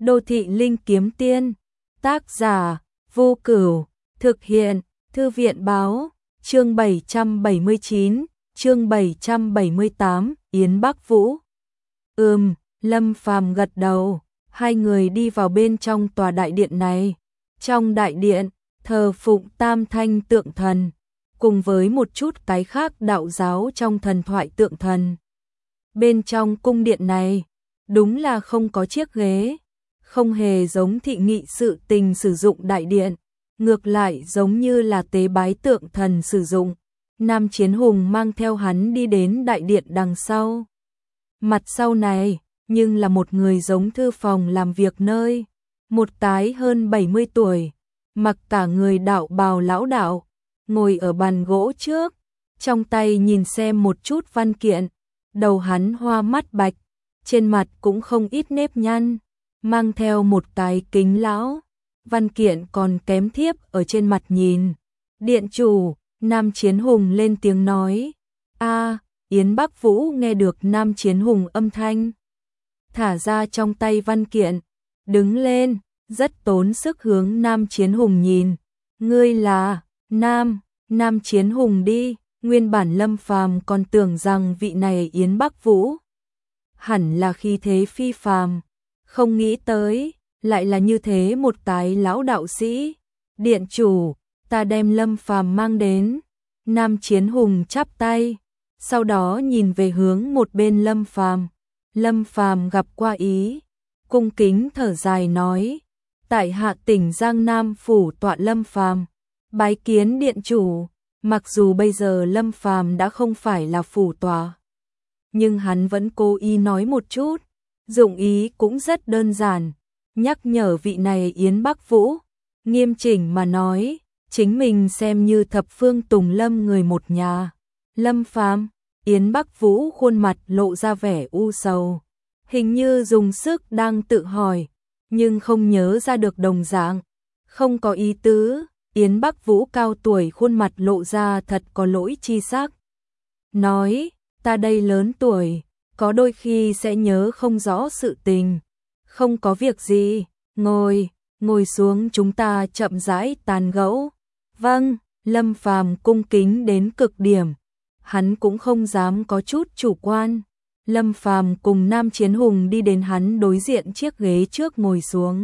Đô thị linh kiếm tiên, tác giả, Vô Cửu, thực hiện, Thư viện báo, chương 779, chương 778, Yến Bắc Vũ. Lâm Phàm gật đầu, hai người đi vào bên trong tòa đại điện này. Trong đại điện, thờ phụng Tam Thanh tượng thần, cùng với một chút cái khác đạo giáo trong thần thoại tượng thần. Bên trong cung điện này, đúng là không có chiếc ghế, không hề giống thị nghị sự tình sử dụng đại điện, ngược lại giống như là tế bái tượng thần sử dụng. Nam Chiến Hùng mang theo hắn đi đến đại điện đằng sau. Mặt sau này, nhưng là một người giống thư phòng làm việc nơi, một tái hơn 70 tuổi, mặc cả người đạo bào lão đạo, ngồi ở bàn gỗ trước, trong tay nhìn xem một chút văn kiện, đầu hắn hoa mắt bạch, trên mặt cũng không ít nếp nhăn, mang theo một cái kính lão, văn kiện còn kém thiếp ở trên mặt nhìn. Điện chủ, Nam Chiến Hùng lên tiếng nói. Yến Bắc Vũ nghe được Nam Chiến Hùng âm thanh, thả ra trong tay văn kiện, đứng lên, rất tốn sức hướng Nam Chiến Hùng nhìn. Ngươi là Nam Chiến Hùng đi. Nguyên bản Lâm Phàm còn tưởng rằng vị này Yến Bắc Vũ hẳn là khí thế phi phàm, không nghĩ tới lại là như thế một cái lão đạo sĩ. Điện chủ, ta đem Lâm Phàm mang đến. Nam Chiến Hùng chắp tay, sau đó nhìn về hướng một bên Lâm Phàm. Lâm Phàm gặp qua ý, cung kính thở dài nói: tại hạ tỉnh Giang Nam phủ tọa Lâm Phàm, bái kiến điện chủ. Mặc dù bây giờ Lâm Phàm đã không phải là phủ tọa, nhưng hắn vẫn cố ý nói một chút, dụng ý cũng rất đơn giản, nhắc nhở vị này Yến Bắc Vũ, nghiêm chỉnh mà nói, chính mình xem như thập phương Tùng Lâm người một nhà. Lâm Phàm, Yến Bắc Vũ khuôn mặt lộ ra vẻ u sầu, hình như dùng sức đang tự hỏi, nhưng không nhớ ra được đồng dạng, không có ý tứ. Yến Bắc Vũ cao tuổi khuôn mặt lộ ra thật có lỗi chi sắc. Nói, ta đây lớn tuổi, có đôi khi sẽ nhớ không rõ sự tình. Không có việc gì, ngồi xuống chúng ta chậm rãi tán gẫu. Vâng, Lâm Phàm cung kính đến cực điểm. Hắn cũng không dám có chút chủ quan. Lâm Phàm cùng Nam Chiến Hùng đi đến hắn đối diện chiếc ghế trước ngồi xuống.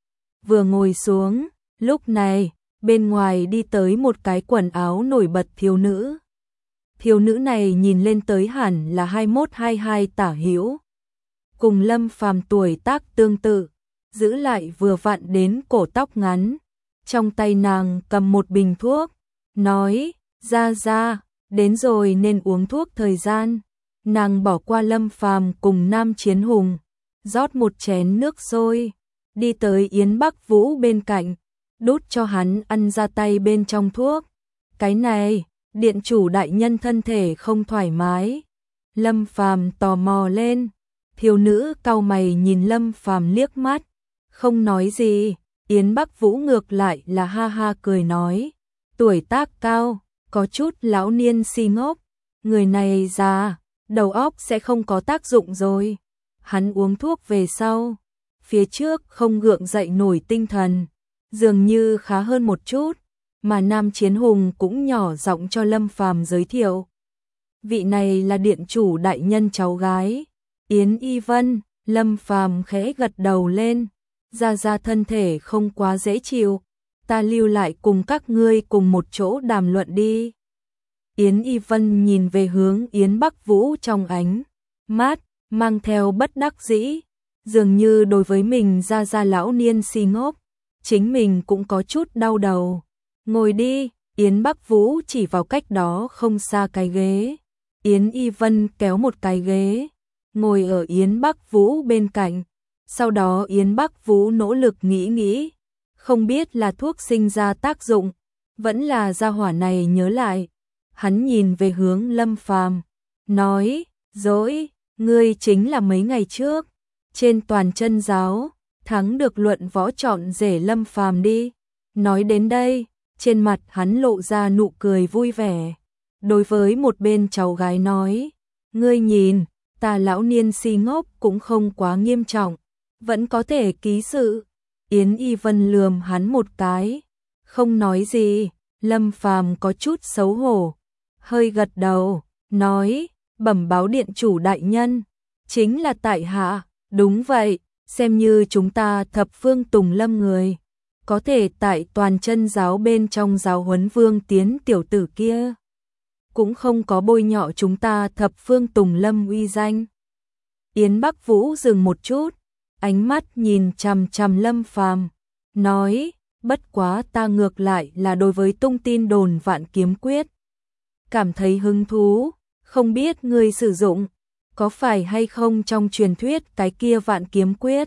Vừa ngồi xuống, lúc này bên ngoài đi tới một cái quần áo nổi bật thiếu nữ. Thiếu nữ này nhìn lên tới hẳn là 21-22 tả hữu, cùng Lâm Phàm tuổi tác tương tự, giữ lại vừa vặn đến cổ tóc ngắn. Trong tay nàng cầm một bình thuốc, nói: ra, đến rồi nên uống thuốc thời gian. Nàng bỏ qua Lâm Phàm cùng Nam Chiến Hùng, rót một chén nước sôi, đi tới Yến Bắc Vũ bên cạnh, đút cho hắn ăn ra tay bên trong thuốc. Cái này, điện chủ đại nhân thân thể không thoải mái. Lâm Phàm tò mò lên, thiếu nữ cau mày nhìn Lâm Phàm liếc mắt, không nói gì. Yến Bắc Vũ ngược lại là ha ha cười nói: tuổi tác cao, có chút lão niên si ngốc, người này già, đầu óc sẽ không có tác dụng rồi. Hắn uống thuốc về sau, phía trước không gượng dậy nổi tinh thần, dường như khá hơn một chút, mà Nam Chiến Hùng cũng nhỏ giọng cho Lâm Phàm giới thiệu. Vị này là điện chủ đại nhân cháu gái, Yến Y Vân. Lâm Phàm khẽ gật đầu lên, ra thân thể không quá dễ chịu, ta lưu lại cùng các ngươi cùng một chỗ đàm luận đi. Yến Y Vân nhìn về hướng Yến Bắc Vũ trong ánh mắt mang theo bất đắc dĩ, dường như đối với mình ra lão niên si ngốc, chính mình cũng có chút đau đầu. Ngồi đi. Yến Bắc Vũ chỉ vào cách đó không xa cái ghế. Yến Y Vân kéo một cái ghế, ngồi ở Yến Bắc Vũ bên cạnh. Sau đó Yến Bắc Vũ nỗ lực nghĩ, không biết là thuốc sinh ra tác dụng, vẫn là gia hỏa này nhớ lại. Hắn nhìn về hướng Lâm Phàm, nói: dối, ngươi chính là mấy ngày trước trên toàn chân giáo thắng được luận võ chọn rể Lâm Phàm đi. Nói đến đây, trên mặt hắn lộ ra nụ cười vui vẻ, đối với một bên cháu gái nói: ngươi nhìn, ta lão niên si ngốc cũng không quá nghiêm trọng, vẫn có thể ký sự. Yến Y Vân lườm hắn một cái, không nói gì. Lâm Phàm có chút xấu hổ, hơi gật đầu, nói, bẩm báo điện chủ đại nhân, chính là tại hạ. Đúng vậy, xem như chúng ta Thập Phương Tùng Lâm người, có thể tại Toàn Chân giáo bên trong giáo huấn Vương Tiến tiểu tử kia, cũng không có bôi nhọ chúng ta Thập Phương Tùng Lâm uy danh. Yến Bắc Vũ dừng một chút, ánh mắt nhìn chằm chằm Lâm Phàm, nói, bất quá ta ngược lại là đối với tung tin đồn Vạn Kiếm Quyết cảm thấy hứng thú, không biết ngươi sử dụng có phải hay không trong truyền thuyết cái kia Vạn Kiếm Quyết.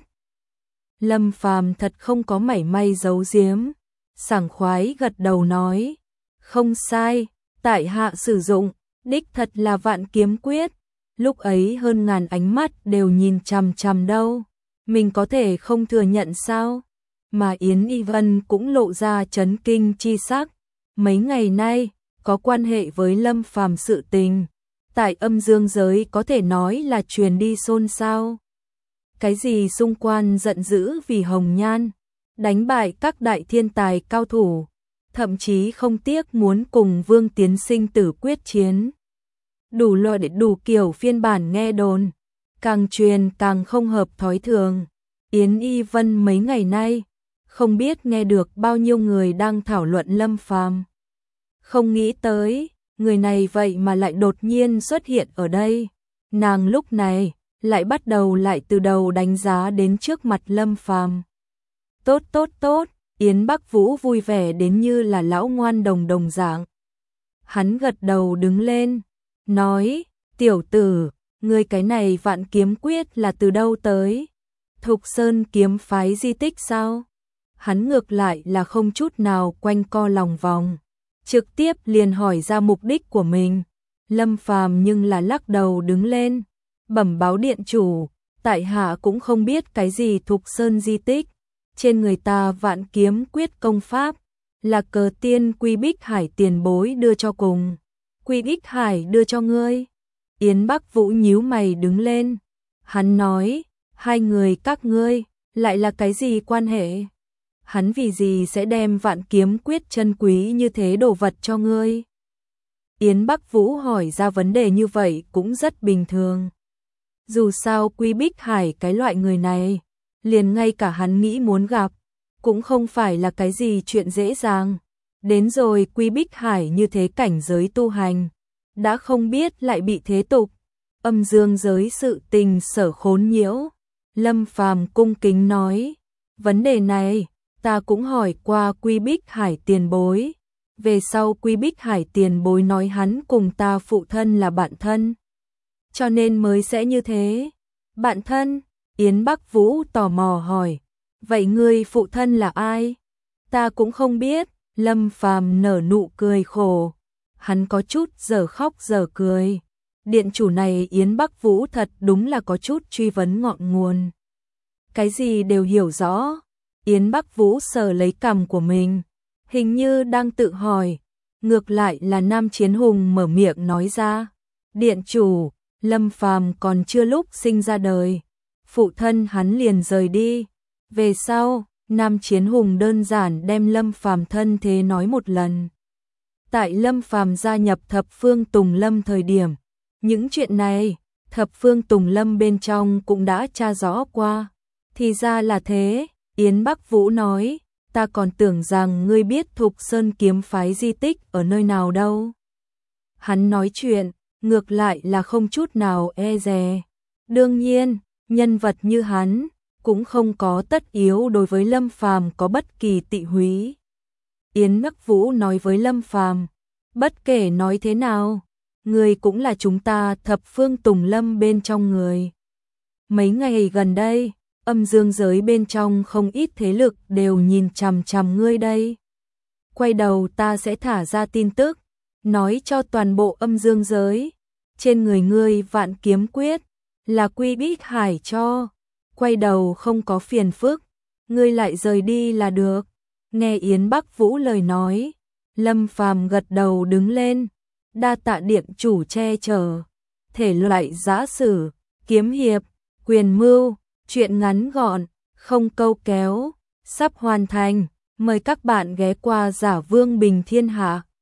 Lâm Phàm thật không có mảy may giấu giếm, sảng khoái gật đầu nói, không sai, tại hạ sử dụng, đích thật là Vạn Kiếm Quyết. Lúc ấy hơn ngàn ánh mắt đều nhìn chằm chằm đâu, mình có thể không thừa nhận sao? Mà Yến Y Vân cũng lộ ra chấn kinh chi sắc, mấy ngày nay có quan hệ với Lâm Phàm sự tình, tại âm dương giới có thể nói là truyền đi xôn xao. Cái gì xung quan giận dữ vì Hồng Nhan, đánh bại các đại thiên tài cao thủ, thậm chí không tiếc muốn cùng Vương Tiến sinh tử quyết chiến. Đủ loại đủ kiểu phiên bản nghe đồn, càng truyền càng không hợp thói thường. Yến Y Vân mấy ngày nay, không biết nghe được bao nhiêu người đang thảo luận Lâm Phàm. Không nghĩ tới, người này vậy mà lại đột nhiên xuất hiện ở đây. Nàng lúc này lại bắt đầu lại từ đầu đánh giá đến trước mặt Lâm Phàm. Tốt tốt tốt, Yến Bắc Vũ vui vẻ đến như là lão ngoan đồng đồng dạng. Hắn gật đầu đứng lên, nói, tiểu tử, ngươi cái này Vạn Kiếm Quyết là từ đâu tới? Thục Sơn kiếm phái di tích sao? Hắn ngược lại là không chút nào quanh co lòng vòng, trực tiếp liền hỏi ra mục đích của mình. Lâm Phàm nhưng là lắc đầu đứng lên, bẩm báo điện chủ, tại hạ cũng không biết cái gì Thục Sơn di tích, trên người ta Vạn Kiếm Quyết công pháp là Cờ Tiên Quy Bích Hải tiền bối đưa cho cùng. Quy Bích Hải đưa cho ngươi? Yến Bắc Vũ nhíu mày đứng lên, hắn nói, hai người các ngươi lại là cái gì quan hệ? Hắn vì gì sẽ đem Vạn Kiếm Quyết chân quý như thế đồ vật cho ngươi? Yến Bắc Vũ hỏi ra vấn đề như vậy cũng rất bình thường. Dù sao Quy Bích Hải cái loại người này, liền ngay cả hắn nghĩ muốn gặp, cũng không phải là cái gì chuyện dễ dàng. Đến rồi Quy Bích Hải như thế cảnh giới tu hành, đã không biết lại bị thế tục, âm dương giới sự tình sở khốn nhiễu. Lâm Phàm cung kính nói, vấn đề này, ta cũng hỏi qua Quy Bích Hải tiền bối. Về sau Quy Bích Hải tiền bối nói hắn cùng ta phụ thân là bạn thân, cho nên mới sẽ như thế. Bạn thân? Yến Bắc Vũ tò mò hỏi, vậy ngươi phụ thân là ai? Ta cũng không biết. Lâm Phàm nở nụ cười khổ, hắn có chút giờ khóc giờ cười. Điện chủ này Yến Bắc Vũ thật đúng là có chút truy vấn ngọn nguồn, cái gì đều hiểu rõ. Yến Bắc Vũ sờ lấy cằm của mình, hình như đang tự hỏi. Ngược lại là Nam Chiến Hùng mở miệng nói ra, điện chủ, Lâm Phàm còn chưa lúc sinh ra đời, phụ thân hắn liền rời đi. Về sau Nam Chiến Hùng đơn giản đem Lâm Phàm thân thế nói một lần. Tại Lâm Phàm gia nhập Thập Phương Tùng Lâm thời điểm, những chuyện này Thập Phương Tùng Lâm bên trong cũng đã tra rõ qua. Thì ra là thế. Yến Bắc Vũ nói, ta còn tưởng rằng ngươi biết Thục Sơn kiếm phái di tích ở nơi nào đâu. Hắn nói chuyện, ngược lại là không chút nào e dè. Đương nhiên, nhân vật như hắn cũng không có tất yếu đối với Lâm Phàm có bất kỳ tị húy. Yến Bắc Vũ nói với Lâm Phàm, bất kể nói thế nào, người cũng là chúng ta Thập Phương Tùng Lâm bên trong người. Mấy ngày gần đây, âm dương giới bên trong không ít thế lực đều nhìn chằm chằm ngươi đây. Quay đầu ta sẽ thả ra tin tức, nói cho toàn bộ âm dương giới, trên người ngươi Vạn Kiếm Quyết là Quy Bích Hải cho. Quay đầu không có phiền phức, ngươi lại rời đi là được. Nghe Yến Bắc Vũ lời nói, Lâm Phàm gật đầu đứng lên, đa tạ điện chủ che chở. Thể loại giã sử, kiếm hiệp, quyền mưu, Chuyện ngắn gọn, không câu kéo, sắp hoàn thành. Mời các bạn ghé qua Giả Vương Bình Thiên Hạ.